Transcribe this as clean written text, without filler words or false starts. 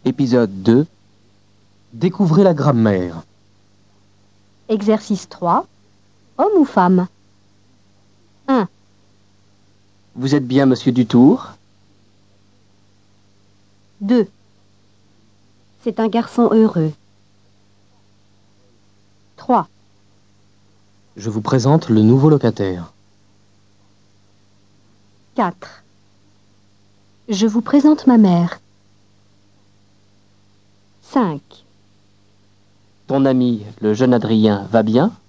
Épisode 2. Découvrez la grammaire. Exercice 3. Homme ou femme? 1, Vous êtes bien monsieur Dutour? 2. C'est un garçon heureux. 3, Je vous présente le nouveau locataire. 4. Je vous présente ma mère. 5, Ton ami, le jeune Adrien, va bien?